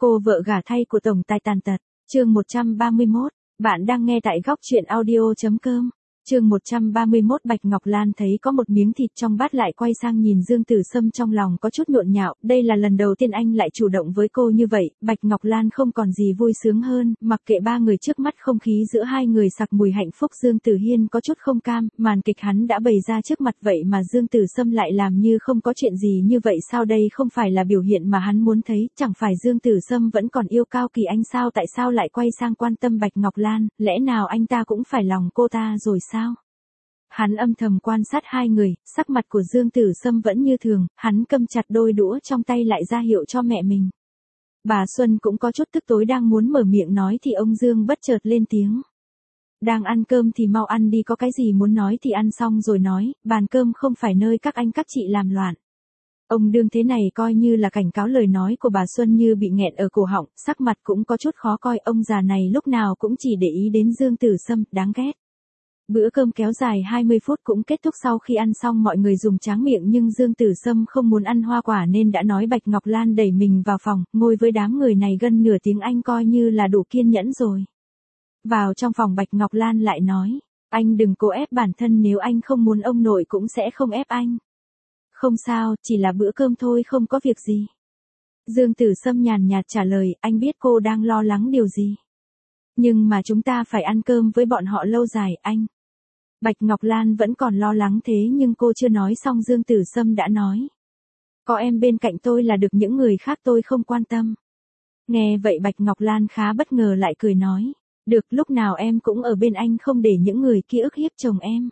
Cô vợ gả thay của tổng tài tàn tật, chương 131, bạn đang nghe tại góc truyện audio.com. Chương 131 Bạch Ngọc Lan thấy có một miếng thịt trong bát lại quay sang nhìn Dương Tử Sâm, trong lòng có chút nhộn nhạo, đây là lần đầu tiên anh lại chủ động với cô như vậy. Bạch Ngọc Lan không còn gì vui sướng hơn, mặc kệ ba người trước mắt, không khí giữa hai người sặc mùi hạnh phúc. Dương Tử Hiên có chút không cam, màn kịch hắn đã bày ra trước mặt vậy mà Dương Tử Sâm lại làm như không có chuyện gì như vậy sao? Đây không phải là biểu hiện mà hắn muốn thấy, chẳng phải Dương Tử Sâm vẫn còn yêu Cao Kỳ Anh sao? Tại sao lại quay sang quan tâm Bạch Ngọc Lan, lẽ nào anh ta cũng phải lòng cô ta rồi sao? Hắn âm thầm quan sát hai người, sắc mặt của Dương Tử Sâm vẫn như thường, hắn câm chặt đôi đũa trong tay lại ra hiệu cho mẹ mình. Bà Xuân cũng có chút tức tối, đang muốn mở miệng nói thì ông Dương bất chợt lên tiếng. Đang ăn cơm thì mau ăn đi, có cái gì muốn nói thì ăn xong rồi nói, bàn cơm không phải nơi các anh các chị làm loạn. Ông Dương thế này coi như là cảnh cáo, lời nói của bà Xuân như bị nghẹn ở cổ họng, sắc mặt cũng có chút khó coi, ông già này lúc nào cũng chỉ để ý đến Dương Tử Sâm, đáng ghét. Bữa cơm kéo dài 20 phút cũng kết thúc. Sau khi ăn xong mọi người dùng tráng miệng, nhưng Dương Tử Sâm không muốn ăn hoa quả nên đã nói Bạch Ngọc Lan đẩy mình vào phòng, ngồi với đám người này gần nửa tiếng anh coi như là đủ kiên nhẫn rồi. Vào trong phòng Bạch Ngọc Lan lại nói, anh đừng cố ép bản thân, nếu anh không muốn ông nội cũng sẽ không ép anh. Không sao, chỉ là bữa cơm thôi, không có việc gì. Dương Tử Sâm nhàn nhạt trả lời, anh biết cô đang lo lắng điều gì. Nhưng mà chúng ta phải ăn cơm với bọn họ lâu dài, anh. Bạch Ngọc Lan vẫn còn lo lắng thế nhưng cô chưa nói xong Dương Tử Sâm đã nói. Có em bên cạnh tôi là được, những người khác tôi không quan tâm. Nghe vậy Bạch Ngọc Lan khá bất ngờ, lại cười nói. Được, lúc nào em cũng ở bên anh, không để những người kia ức hiếp chồng em.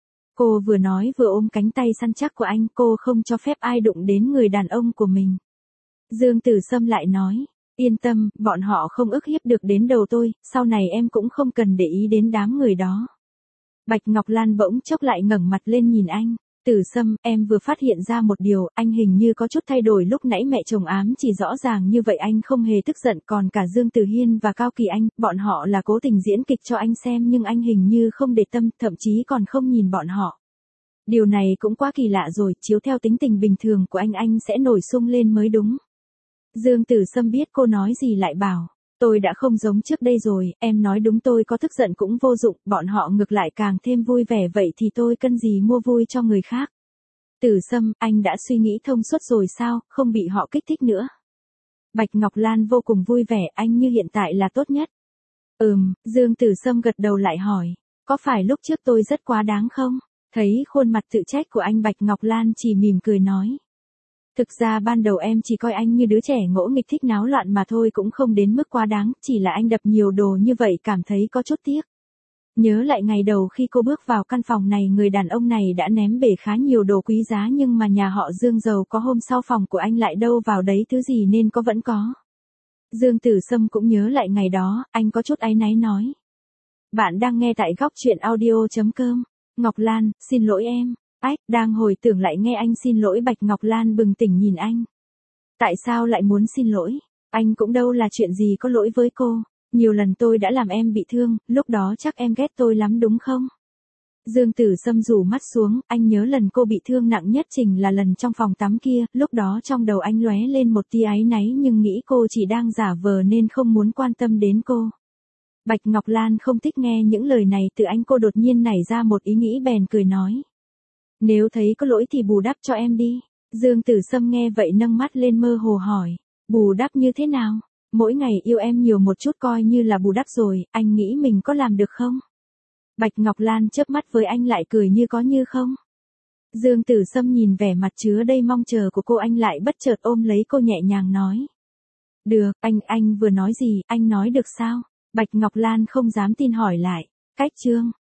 Cô vừa nói vừa ôm cánh tay săn chắc của anh, cô không cho phép ai đụng đến người đàn ông của mình. Dương Tử Sâm lại nói. Yên tâm, bọn họ không ức hiếp được đến đầu tôi, sau này em cũng không cần để ý đến đám người đó. Bạch Ngọc Lan bỗng chốc lại ngẩng mặt lên nhìn anh. Tử Sâm, em vừa phát hiện ra một điều, anh hình như có chút thay đổi, lúc nãy mẹ chồng ám chỉ rõ ràng như vậy anh không hề tức giận, còn cả Dương Tử Hiên và Cao Kỳ Anh, bọn họ là cố tình diễn kịch cho anh xem nhưng anh hình như không để tâm, thậm chí còn không nhìn bọn họ. Điều này cũng quá kỳ lạ rồi, chiếu theo tính tình bình thường của anh sẽ nổi sung lên mới đúng. Dương Tử Sâm biết cô nói gì lại bảo. Tôi đã không giống trước đây rồi, em nói đúng, tôi có tức giận cũng vô dụng, bọn họ ngược lại càng thêm vui vẻ, vậy thì tôi cần gì mua vui cho người khác. Tử Sâm, anh đã suy nghĩ thông suốt rồi sao, không bị họ kích thích nữa. Bạch Ngọc Lan vô cùng vui vẻ, anh như hiện tại là tốt nhất. Dương Tử Sâm gật đầu lại hỏi, có phải lúc trước tôi rất quá đáng không? Thấy khuôn mặt tự trách của anh, Bạch Ngọc Lan chỉ mỉm cười nói. Thực ra ban đầu em chỉ coi anh như đứa trẻ ngỗ nghịch thích náo loạn mà thôi, cũng không đến mức quá đáng, chỉ là anh đập nhiều đồ như vậy cảm thấy có chút tiếc. Nhớ lại ngày đầu khi cô bước vào căn phòng này, người đàn ông này đã ném bể khá nhiều đồ quý giá nhưng mà nhà họ Dương giàu có, hôm sau phòng của anh lại đâu vào đấy thứ gì nên có vẫn có. Dương Tử Sâm cũng nhớ lại ngày đó, anh có chút áy náy nói. Bạn đang nghe tại góc truyện audio.com. Ngọc Lan, xin lỗi em. Đang hồi tưởng lại nghe anh xin lỗi, Bạch Ngọc Lan bừng tỉnh nhìn anh. Tại sao lại muốn xin lỗi? Anh cũng đâu là chuyện gì có lỗi với cô. Nhiều lần tôi đã làm em bị thương, lúc đó chắc em ghét tôi lắm đúng không? Dương Tử Sâm rủ mắt xuống, anh nhớ lần cô bị thương nặng nhất chính là lần trong phòng tắm kia, lúc đó trong đầu anh lóe lên một tia áy náy nhưng nghĩ cô chỉ đang giả vờ nên không muốn quan tâm đến cô. Bạch Ngọc Lan không thích nghe những lời này từ anh, cô đột nhiên nảy ra một ý nghĩ bèn cười nói. Nếu thấy có lỗi thì bù đắp cho em đi. Dương Tử Sâm nghe vậy nâng mắt lên mơ hồ hỏi. Bù đắp như thế nào? Mỗi ngày yêu em nhiều một chút coi như là bù đắp rồi, anh nghĩ mình có làm được không? Bạch Ngọc Lan chớp mắt với anh lại cười như có như không. Dương Tử Sâm nhìn vẻ mặt chứa đầy mong chờ của cô, anh lại bất chợt ôm lấy cô nhẹ nhàng nói. Được, anh vừa nói gì, anh nói được sao? Bạch Ngọc Lan không dám tin hỏi lại. Cách chương.